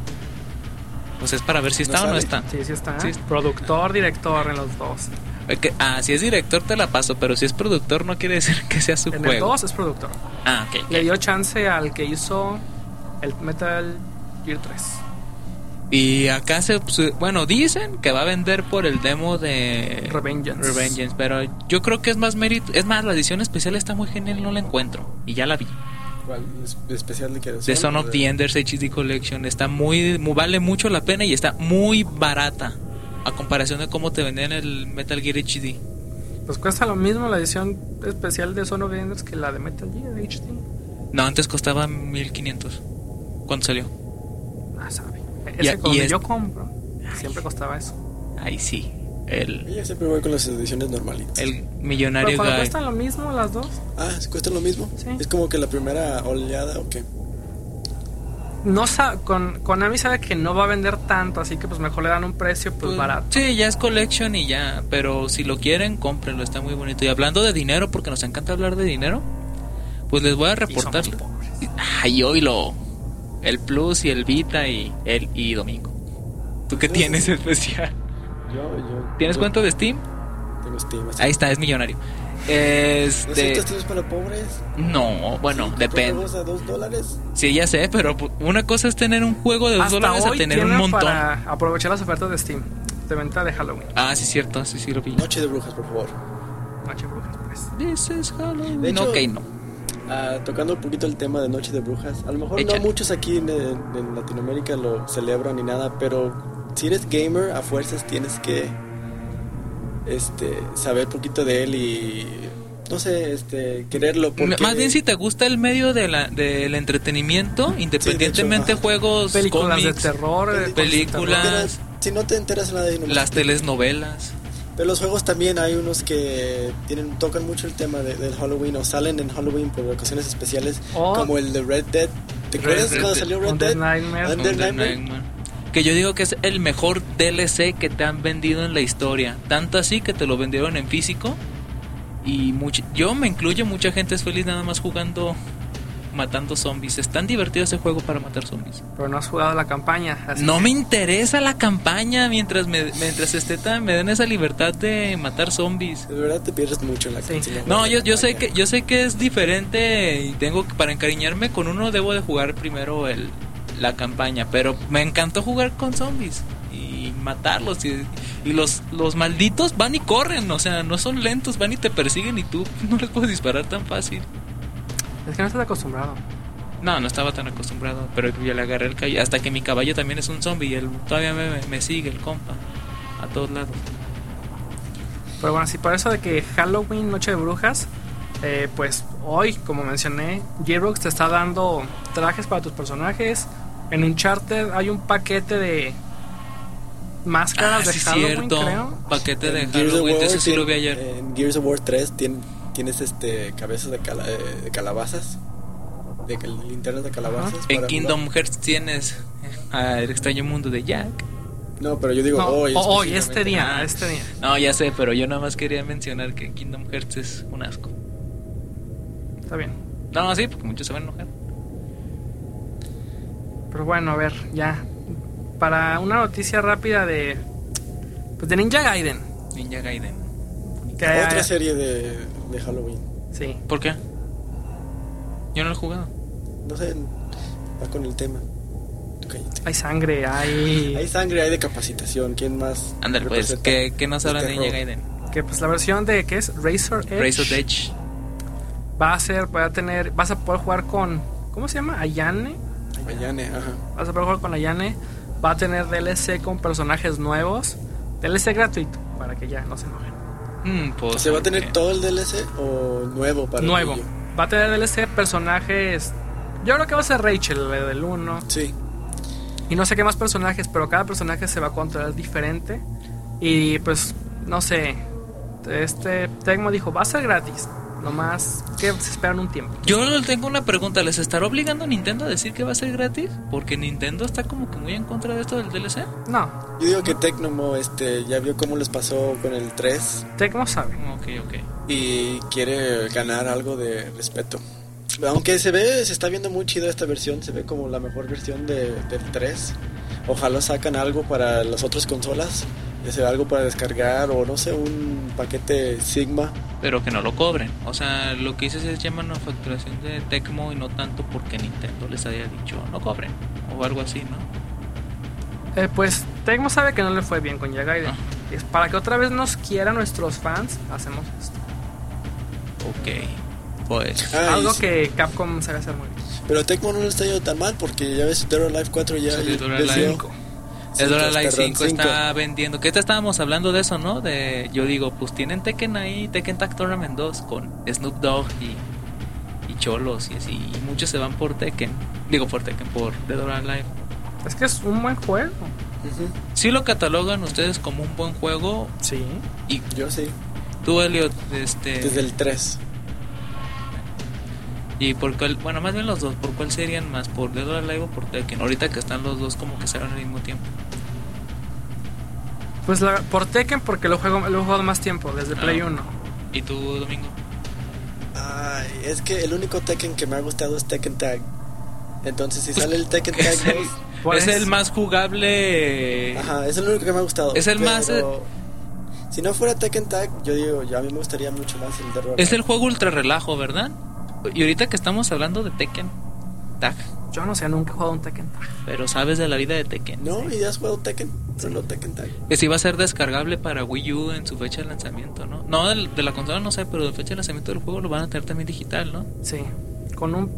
Pues es para ver si está o no está. Sí está. Sí. Productor, director en los dos. Si es director te la paso, pero si es productor no quiere decir que sea su juego. En el 2 es productor. Ok. Le dio chance al que hizo el Metal Gear 3. Y acá dicen que va a vender por el demo de Revengeance, pero yo creo que es más mérito. Es más, la edición especial está muy genial, no la encuentro. Y ya la vi. ¿Cuál especial de qué? De Son of the Enders HD Collection. Está vale mucho la pena y está muy barata a comparación de cómo te vendían el Metal Gear HD. Pues cuesta lo mismo la edición especial de Son of the Enders que la de Metal Gear HD. No, antes costaba 1500 cuando salió. Sabe. Ese yo compro siempre costaba eso. Ahí sí. Yo siempre voy con las ediciones normalitas. El millonario. ¿Pero cuando cuestan lo mismo las dos? ¿Sí cuestan lo mismo? Sí. ¿Es como que la primera oleada o qué? No Konami sabe que no va a vender tanto, así que pues mejor le dan un precio barato. Sí, ya es collection y ya. Pero si lo quieren, cómprenlo, está muy bonito. Y hablando de dinero, porque nos encanta hablar de dinero, pues les voy a reportar. Ay, oílo. El Plus y el Vita y Domingo. ¿Tú qué tienes especial? ¿Tienes cuenta de Steam? Tengo Steam. Ahí está, es millonario. ¿No es para pobres? No, bueno, depende. ¿A $2? Sí, ya sé, pero una cosa es tener un juego de $2 a tener un montón. Para aprovechar las ofertas de Steam. de venta de Halloween. Ah, sí, cierto, sí lo vi. Noche de Brujas, por favor. Noche de Brujas, pues. This is Halloween. De hecho, no. Tocando un poquito el tema de Noche de Brujas, a lo mejor Échale. no muchos aquí en Latinoamérica lo celebran ni nada, pero si eres gamer, a fuerzas tienes que saber un poquito de él y no sé, quererlo. Porque... Más bien si te gusta el medio del entretenimiento, independientemente de juegos, películas cómics, de terror, películas, si no te enteras nada de las telenovelas. Pero los juegos también hay unos que tocan mucho el tema del Halloween o salen en Halloween por ocasiones especiales, como el de Red Dead. ¿Te acuerdas cuando salió Red Dead? Nightmare. Que yo digo que es el mejor DLC que te han vendido en la historia. Tanto así que te lo vendieron en físico. Y yo me incluyo, mucha gente es feliz nada más jugando, matando zombies. Es tan divertido ese juego para matar zombies. Pero no has jugado la campaña. No me interesa la campaña mientras me den esa libertad de matar zombies. De verdad te pierdes mucho en la campaña. No, yo sé que es diferente y para encariñarme con uno debo de jugar primero la campaña, pero me encantó jugar con zombies y matarlos y los malditos van y corren, o sea, no son lentos, van y te persiguen y tú no les puedes disparar tan fácil. Es que no estás acostumbrado. No estaba tan acostumbrado, pero yo le agarré el caballo, hasta que mi caballo también es un zombie y él todavía me sigue el compa a todos lados. Pero bueno, sí, por eso de que Halloween, Noche de Brujas, pues hoy, como mencioné, Gearbox te está dando trajes para tus personajes. En Uncharted hay un paquete de máscaras de Halloween, creo. Paquete de Halloween, eso sí lo vi ayer. En Gears of War 3 tienes cabezas de calabazas, de linternas de calabazas. En Kingdom Hearts tienes el extraño mundo de Jack. No, pero yo digo hoy, este día. No, ya sé, pero yo nada más quería mencionar que Kingdom Hearts es un asco. Está bien. No, sí, porque muchos se van a enojar. Pero bueno, a ver, ya. Para una noticia rápida de Ninja Gaiden. Otra serie de Halloween. Sí. ¿Por qué? Yo no lo he jugado. No sé, va con el tema. Hay sangre, hay sangre, hay decapacitación. ¿Quién más? Ándale, pues, ¿qué nos habla de Ninja Gaiden? Que pues la versión de, ¿qué es? Razor Edge. Vas a poder jugar con, ¿cómo se llama? Ayane, ajá. Vas a poder jugar con Ayane. Va a tener DLC con personajes nuevos. DLC gratuito, para que ya no se enojen. Pues, ¿se va a tener todo el DLC o nuevo para nuevo? El va a tener DLC, personajes. Yo creo que va a ser Rachel, del 1. Sí. Y no sé qué más personajes, pero cada personaje se va a controlar diferente. Y pues, no sé. Tecmo dijo, va a ser gratis. Nomás que se esperan un tiempo. Yo tengo una pregunta, ¿les estará obligando a Nintendo a decir que va a ser gratis? Porque Nintendo está como que muy en contra de esto del DLC. No. Yo digo que Tecmo ya vio cómo les pasó con el 3. Tecmo sabe. Ok. Y quiere ganar algo de respeto. Aunque se está viendo muy chido esta versión, se ve como la mejor versión del 3. Ojalá sacan algo para las otras consolas, ya sea algo para descargar o no sé, un paquete Sigma. Pero que no lo cobren, o sea, lo que dices es ya manufacturación de Tecmo y no tanto porque Nintendo les haya dicho no cobren o algo así, ¿no? Pues Tecmo sabe que no le fue bien con Ninja Gaiden. Es para que otra vez nos quieran nuestros fans, hacemos esto. Ok, pues algo que Capcom sabe hacer muy bien. Pero Tecmo no le está yendo tan mal porque ya ves, Dead or Alive 4 ya Dead or Alive 5 está vendiendo. ¿Qué te estábamos hablando de eso, no? Yo digo, pues tienen Tekken ahí, Tekken Tag Tournament 2 con Snoop Dogg y cholos y así. Y muchos se van por Tekken. Por Dead or Alive. Es que es un buen juego. ¿Sí lo catalogan ustedes como un buen juego? Sí. Y yo sí. ¿Tú, Elliot? Desde el 3. ¿Y por cuál? Bueno, más bien los dos. ¿Por cuál serían más? ¿Por Dead or Alive o por Tekken? Ahorita que están los dos como que serán al mismo tiempo. Pues por Tekken porque lo he jugado más tiempo, desde Play 1. ¿Y tú, Domingo? Ay, es que el único Tekken que me ha gustado es Tekken Tag. Entonces si sale el Tekken Tag 2... Es el más jugable... Ajá, es el único que me ha gustado. Es el más... Si no fuera Tekken Tag, yo digo, a mí me gustaría mucho más el de Roll. Es el juego ultra relajo, ¿verdad? Y ahorita que estamos hablando de Tekken Tag, Yo no sé, nunca he jugado un Tekken Tag. Pero sabes de la vida de Tekken. No, ¿y ya has jugado Tekken? Solo Tekken Tag. Que sí va a ser descargable para Wii U en su fecha de lanzamiento, ¿no? No, de la consola no sé, pero de fecha de lanzamiento del juego lo van a tener también digital, ¿no? Sí, con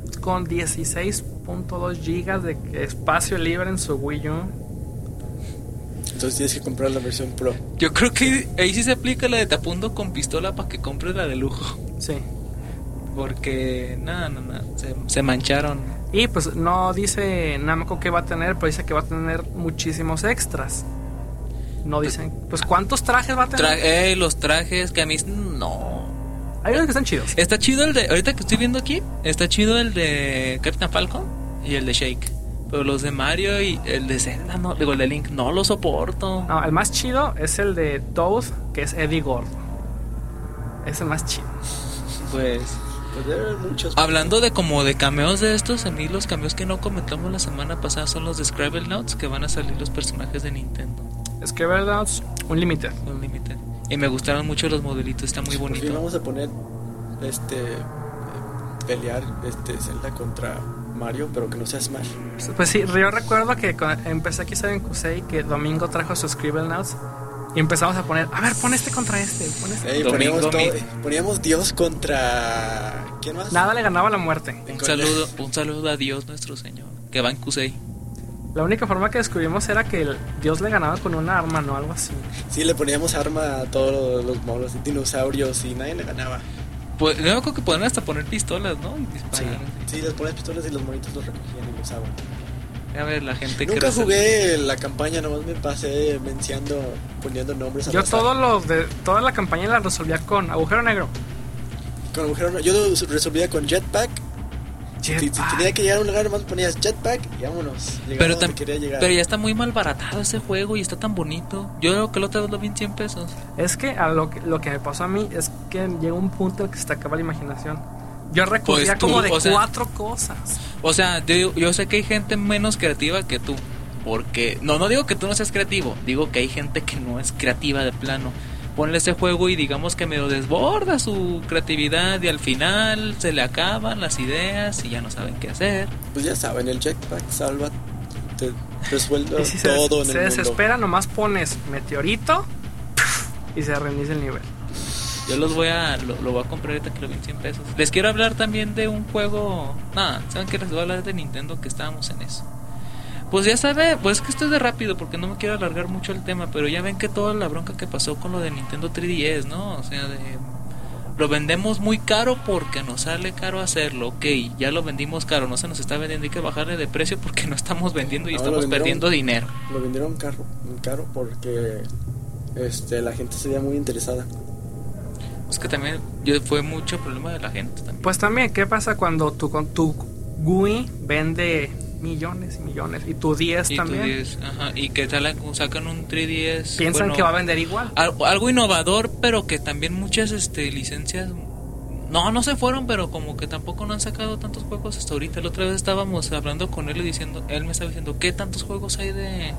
16.2 gigas de espacio libre en su Wii U. Entonces tienes que comprar la versión Pro. Yo creo que ahí sí se aplica la de te apunto con pistola para que compres la de lujo. Sí. Porque, no, se mancharon. Y pues no dice Namco que va a tener, pero dice que va a tener muchísimos extras. No dicen, pues ¿cuántos trajes va a tener? Los trajes que a mí no. Hay unos que están chidos. Está chido el de, ahorita que estoy viendo aquí, está chido el de Captain Falcon y el de Shake. Pero los de Mario y el de Zelda, no, digo el de Link, no lo soporto. No, el más chido es el de Toad, que es Eddie Gordo. Es el más chido. Pues debe haber muchos. Hablando de como de cameos de estos, a mí los cameos que no comentamos la semana pasada son los de Scribblenauts, que van a salir los personajes de Nintendo. Scribblenauts Unlimited. Y me gustaron mucho los modelitos, está muy bonito. Pues vamos a poner pelear Zelda contra Mario, pero que no sea Smash. Pues sí, yo recuerdo que empecé aquí en Kusei, que Domingo trajo sus Scribblenauts y empezamos a poner, a ver, pon este contra este, pon este. Poníamos Dios contra... ¿quién más? Nada le ganaba la muerte. Un saludo a Dios nuestro Señor, que va en Kusei. La única forma que descubrimos era que Dios le ganaba con una arma, no algo así. Sí, le poníamos arma a todos los monos, dinosaurios, y nadie le ganaba. Pues yo creo que podían hasta poner pistolas, ¿no? Sí, les ponías pistolas y los monitos los recogían y los usaban. A ver, la gente que nunca jugué la campaña, nomás me pasé poniendo nombres a yo toda la campaña la resolvía con agujero negro. Yo lo resolvía con jetpack. Si tenía que llegar a un lugar, nomás ponías jetpack y vámonos. Pero ya está muy mal baratado ese juego y está tan bonito. Yo creo que lo te lo vi en 100 pesos. Es que lo que me pasó a mí es que llegó un punto en el que se te acaba la imaginación. Yo recordía como de 4 cosas. O sea, yo sé que hay gente menos creativa que tú. Porque no digo que tú no seas creativo, digo que hay gente que no es creativa de plano. Ponle ese juego y digamos que medio desborda su creatividad y al final se le acaban las ideas y ya no saben qué hacer. Pues ya saben, el jetpack salva, te resuelve todo en el mundo. Se desespera, nomás pones meteorito y se reinicia el nivel. Yo lo voy a comprar ahorita que lo vi en 100 pesos. Les quiero hablar también de un juego. ¿Saben qué? Les voy a hablar de Nintendo, que estábamos en eso. Pues ya sabe, pues es que esto es de rápido porque no me quiero alargar mucho el tema, pero ya ven que toda la bronca que pasó con lo de Nintendo 3DS, ¿no? O sea, lo vendemos muy caro porque nos sale caro hacerlo. Ok, ya lo vendimos caro, no se nos está vendiendo, hay que bajarle de precio porque no estamos vendiendo y estamos perdiendo dinero. Lo vendieron caro porque la gente se veía muy interesada. Es que también fue mucho problema de la gente también. Pues también, ¿qué pasa cuando con tu GUI vende millones y millones y tu 10 también? Tu 10, ajá, y que sacan un 3DS. Piensan que va a vender igual. Algo innovador, pero que también muchas licencias no se fueron, pero como que tampoco no han sacado tantos juegos hasta ahorita. La otra vez estábamos hablando con él y él me estaba diciendo, ¿qué tantos juegos hay de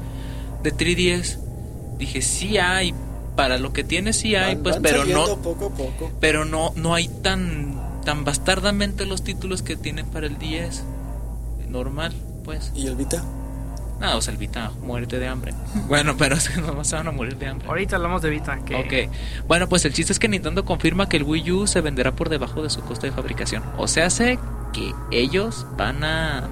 3DS? Dije, sí hay. Para lo que tiene sí hay, pues, pero no poco a poco. Pero no hay tan bastardamente los títulos que tienen para el 10 normal, pues. ¿Y el Vita? No, o sea, el Vita, muérete de hambre. Bueno, pero es que no se van a morir de hambre. Ahorita hablamos de Vita, ¿qué? Ok. Bueno, pues el chiste es que Nintendo confirma que el Wii U se venderá por debajo de su costo de fabricación. O sea, sé que ellos van a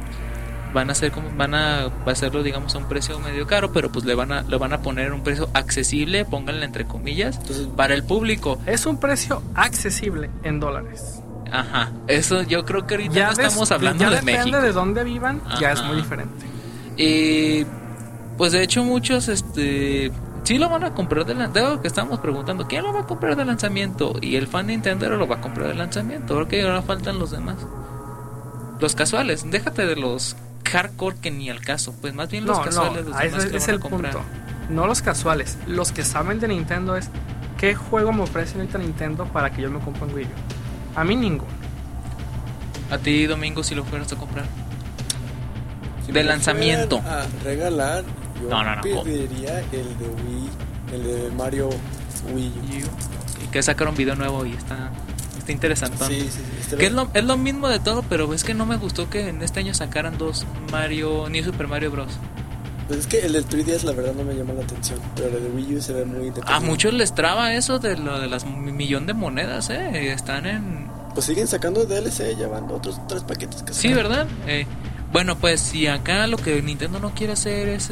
hacerlo, digamos, a un precio medio caro, pero pues le van a poner un precio accesible, pónganle entre comillas, para el público. Es un precio accesible en dólares. Ajá, eso yo creo que ahorita no estamos hablando de México. Depende de dónde vivan, ya es muy diferente. Y pues de hecho muchos sí lo van a comprar de lanzamiento, que estamos preguntando, ¿quién lo va a comprar de lanzamiento? Y el fan Nintendo lo va a comprar de lanzamiento, porque ahora faltan los demás. Los casuales, déjate de los hardcore que ni al caso, pues más bien los casuales. Los demás ese es el punto. No los casuales, los que saben de Nintendo es ¿qué juego me ofrece ahorita Nintendo para que yo me compre un Wii U? A mí ninguno. A ti, Domingo, si lo fueras a comprar de lanzamiento a regalar, yo pediría el de Wii, el de Mario Wii U. Y que sacaron video nuevo y está Está interesante. Sí. Que es lo mismo de todo, pero es que no me gustó que en este año sacaran 2 New Super Mario Bros. Pues es que el del 3DS la verdad no me llamó la atención, pero el de Wii U se ve muy detallado. A muchos les traba eso de lo de las millón de monedas, están en... Pues siguen sacando DLC, ya van otros 3 paquetes que sí, ¿verdad? Bueno, pues si acá lo que Nintendo no quiere hacer es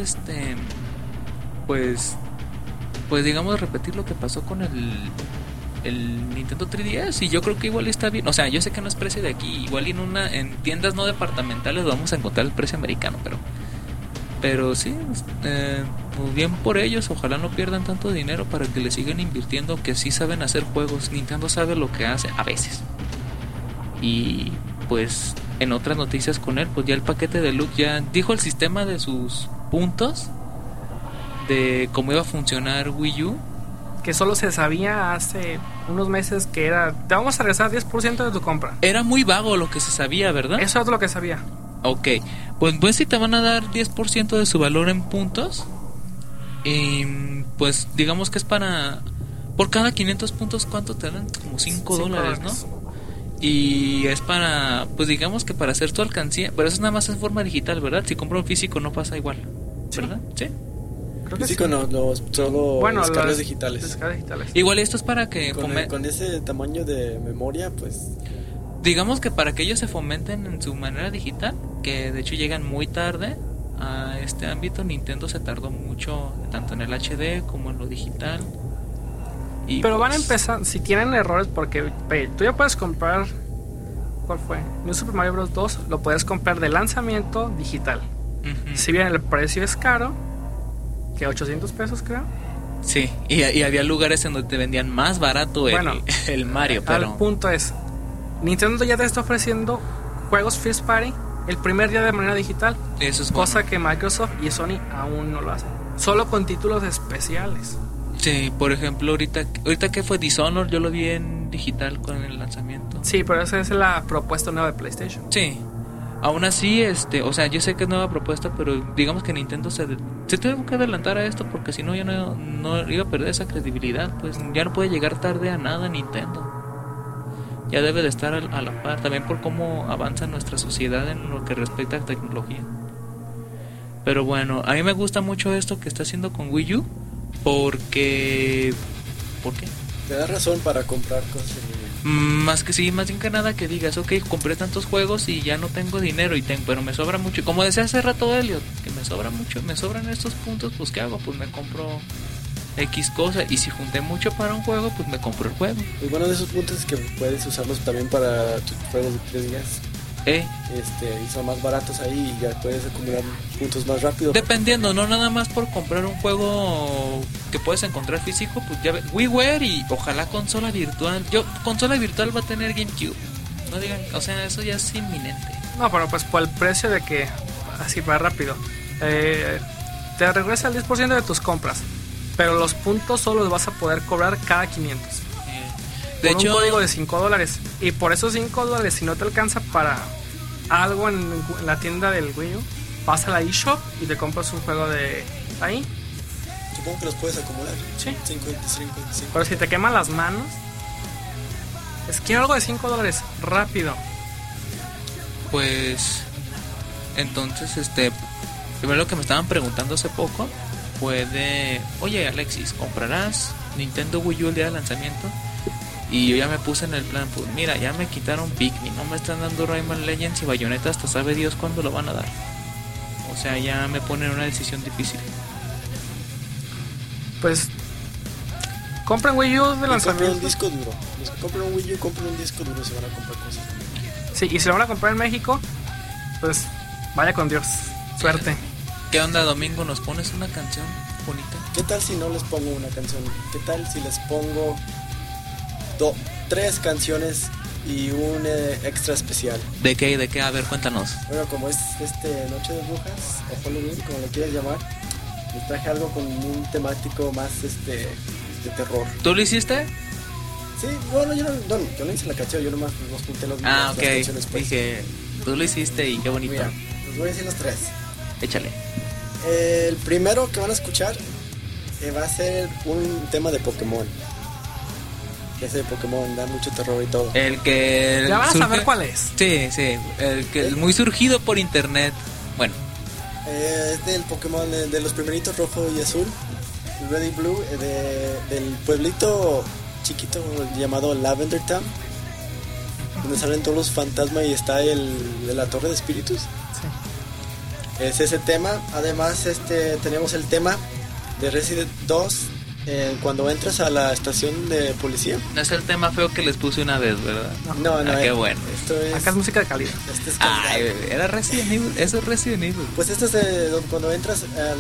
pues digamos repetir lo que pasó con el Nintendo 3DS, y yo creo que igual está bien. O sea, yo sé que no es precio de aquí, igual en tiendas no departamentales vamos a encontrar el precio americano, pero sí, pues bien por ellos. Ojalá no pierdan tanto dinero para que le sigan invirtiendo, que sí saben hacer juegos. Nintendo sabe lo que hace a veces. Y pues en otras noticias con él, pues ya el paquete de Luke ya dijo el sistema de sus puntos, de cómo iba a funcionar Wii U, que solo se sabía hace unos meses, que era: te vamos a regresar 10% de tu compra. Era muy vago lo que se sabía, ¿verdad? Eso es lo que sabía. Ok, pues si te van a dar 10% de su valor en puntos, y pues digamos que es para... Por cada 500 puntos, ¿cuánto te dan? Como $5, ¿no? Y es para, pues digamos que para hacer tu alcancía, pero eso nada más en forma digital, ¿verdad? Si compro un físico no pasa igual, ¿verdad? Sí. Físico sí. No, solo descargas digitales. Igual esto es para que... Con ese tamaño de memoria, pues... Digamos que para que ellos se fomenten en su manera digital, que de hecho llegan muy tarde a este ámbito. Nintendo se tardó mucho, tanto en el HD como en lo digital. Pero van a empezar, si tienen errores, porque tú ya puedes comprar... ¿Cuál fue? New Super Mario Bros. 2 lo puedes comprar de lanzamiento digital. Uh-huh. Si bien el precio es caro, que $800 creo. Sí, y había lugares en donde te vendían más barato el Mario, pero... El punto es, Nintendo ya te está ofreciendo juegos First Party el primer día de manera digital. Eso es cosa que Microsoft y Sony aún no lo hacen. Solo con títulos especiales. Sí, por ejemplo, ahorita que fue Dishonored, yo lo vi en digital con el lanzamiento. Sí, pero esa es la propuesta nueva de PlayStation. Sí. Aún así, o sea, yo sé que es nueva propuesta, pero digamos que Nintendo se tuvo que adelantar a esto, porque si no ya no iba a perder esa credibilidad. Pues ya no puede llegar tarde a nada Nintendo. Ya debe de estar a la par, también por cómo avanza nuestra sociedad en lo que respecta a tecnología. Pero bueno, a mí me gusta mucho esto que está haciendo con Wii U, porque... ¿Por qué? Te da razón para comprar cosas en línea. Más bien que nada que digas, ok, compré tantos juegos y ya no tengo dinero, pero me sobra mucho. Como decía hace rato Elliot, que me sobra mucho, me sobran estos puntos, pues ¿qué hago? Pues me compro X cosa, y si junté mucho para un juego, pues me compro el juego. Y bueno, de esos puntos es que puedes usarlos también para tus juegos de 3 días. Y son más baratos ahí, y ya puedes acumular puntos más rápido. Dependiendo, no nada más por comprar un juego que puedes encontrar físico, pues ya WiiWare y ojalá consola virtual. Consola virtual va a tener GameCube. No digan, o sea, eso ya es inminente. No, pero pues por el precio de que, así va rápido, te regresa el 10% de tus compras, pero los puntos solo los vas a poder cobrar cada 500. De hecho, un código de $5. Y por esos $5, si no te alcanza para algo en la tienda del Wii U, vas a la eShop y te compras un juego de ahí. Supongo que los puedes acumular. Sí. 55. Pero si te queman las manos, es que algo de $5 rápido. Pues entonces, primero lo que me estaban preguntando hace poco fue de: oye Alexis, ¿comprarás Nintendo Wii U el día de lanzamiento? Y yo ya me puse en el plan, pues mira, ya me quitaron Pikmin, no me están dando Rayman Legends y Bayonetta, hasta sabe Dios cuándo lo van a dar. O sea, ya me ponen una decisión difícil. Pues compren Wii U de lanzamiento. Compren un disco duro. Los que compren un Wii U, compren un disco duro, se van a comprar cosas. Sí, y si lo van a comprar en México, pues vaya con Dios, suerte. ¿Qué onda, Domingo? ¿Nos pones una canción bonita? ¿Qué tal si no les pongo una canción? ¿Qué tal si les pongo 3 canciones y un extra especial? ¿De qué? A ver, cuéntanos. Bueno, como es Noche de Brujas o Halloween, como lo quieras llamar, les traje algo con un temático más de terror. ¿Tú lo hiciste? Sí, bueno, yo no hice la canción, yo nomás los junté las canciones. Pues. Dije, tú lo hiciste y qué bonito. Mira, les voy a decir los 3. Échale. El primero que van a escuchar va a ser un tema de Pokémon. Ese Pokémon da mucho terror y todo. El que... Ya van a saber cuál es. Sí, el muy surgido por internet. Bueno. Es del Pokémon de los primeritos rojo y azul, Red y Blue, del pueblito chiquito llamado Lavender Town, donde salen todos los fantasmas y está de la Torre de Espíritus. Sí. Es ese tema. Además, tenemos el tema de Resident 2 cuando entras a la estación de policía. No es el tema feo que les puse una vez, ¿verdad? No. Qué bueno. Acá es música de calidad. Es calidad. Ay, era Resident Evil. Eso es Resident Evil. Pues esto es cuando entras a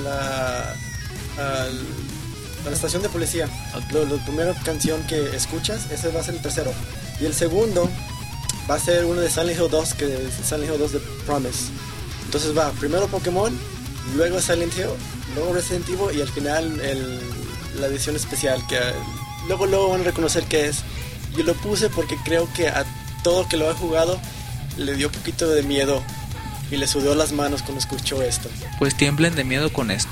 la estación de policía. Okay. La primera canción que escuchas, ese va a ser el tercero. Y el segundo va a ser uno de Silent Hill 2, que es Silent Hill 2 de Promise. Entonces va primero Pokémon, luego Silent Hill, luego Resident Evil y al final la edición especial, que luego van a reconocer qué es. Yo lo puse porque creo que a todo que lo ha jugado le dio un poquito de miedo y le sudó las manos cuando escuchó esto. Pues tiemblen de miedo con esto.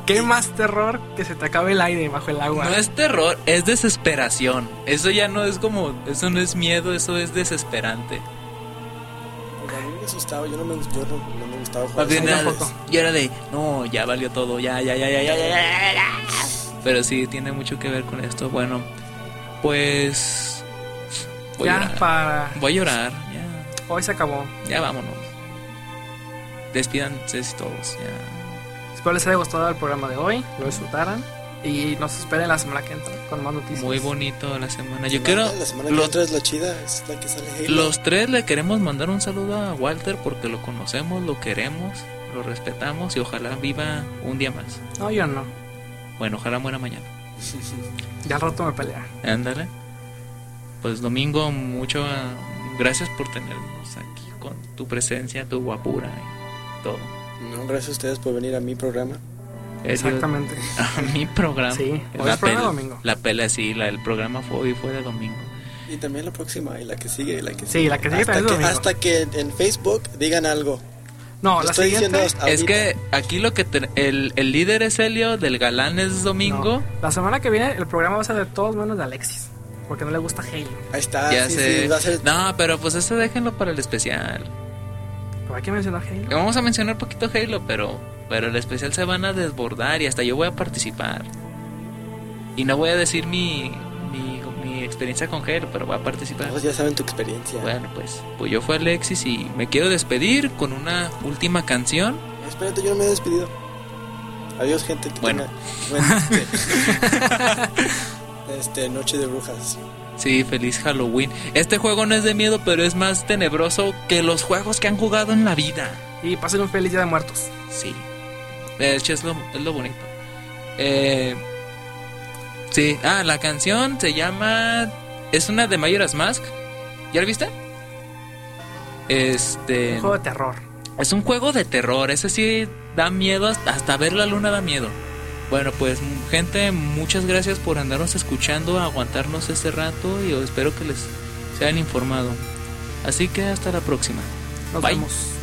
¿Qué más terror que se te acabe el aire bajo el agua? No es terror, es desesperación. Eso ya no es como, eso no es miedo, eso es desesperante. A mí me asustaba, yo no me gustaba jugar. Yo era de, no, ya valió todo, ya. Pero sí, tiene mucho que ver con esto. Bueno, pues voy a llorar, ya. Hoy se acabó. Ya vámonos. Despídanse todos, ya. Espero les haya gustado el programa de hoy, lo disfrutaran y nos esperen la semana que entra con más noticias. Muy bonito la semana. Yo quiero la semana que entra es la chida, es la que sale Halo. Los tres le queremos mandar un saludo a Walter porque lo conocemos, lo queremos, lo respetamos y ojalá viva un día más. No, yo no. Bueno, ojalá muera mañana. Ya al rato me pelea. Ándale. Pues Domingo, gracias por tenernos aquí con tu presencia, tu guapura y todo. No, gracias a ustedes por venir a mi programa. Exactamente. A mi programa. Sí, hoy es programa domingo. La pelea, sí, el programa fue de domingo. Y también la próxima, y la que sigue, Sí, la que sigue también domingo. Hasta que en Facebook digan algo. No, la siguiente es que aquí el líder es Helio, del galán es Domingo. No, la semana que viene el programa va a ser de todos menos de Alexis, porque no le gusta Halo. Ahí está. Ya sé. Sí, va a ser... No, pero pues eso déjenlo para el especial. Pero hay que mencionar Halo. Vamos a mencionar poquito Halo, pero el especial se van a desbordar y hasta yo voy a participar. Y no voy a decir mi experiencia con Halo, pero voy a participar. Todos ya saben tu experiencia. Bueno, pues yo fui Alexis y me quiero despedir con una última canción. Espérate, yo no me he despedido. Adiós, gente. Que bueno. Noche de brujas. Sí, feliz Halloween. Este juego no es de miedo, pero es más tenebroso que los juegos que han jugado en la vida. Y pasen un feliz Día de Muertos. Sí. Es lo bonito. Sí, la canción se llama... Es una de Majora's Mask. ¿Ya la viste? Un juego de terror. Es un juego de terror. Ese sí da miedo, hasta ver la luna da miedo. Bueno, pues gente, muchas gracias por andarnos escuchando, aguantarnos este rato y espero que les hayan informado. Así que hasta la próxima. Nos vemos.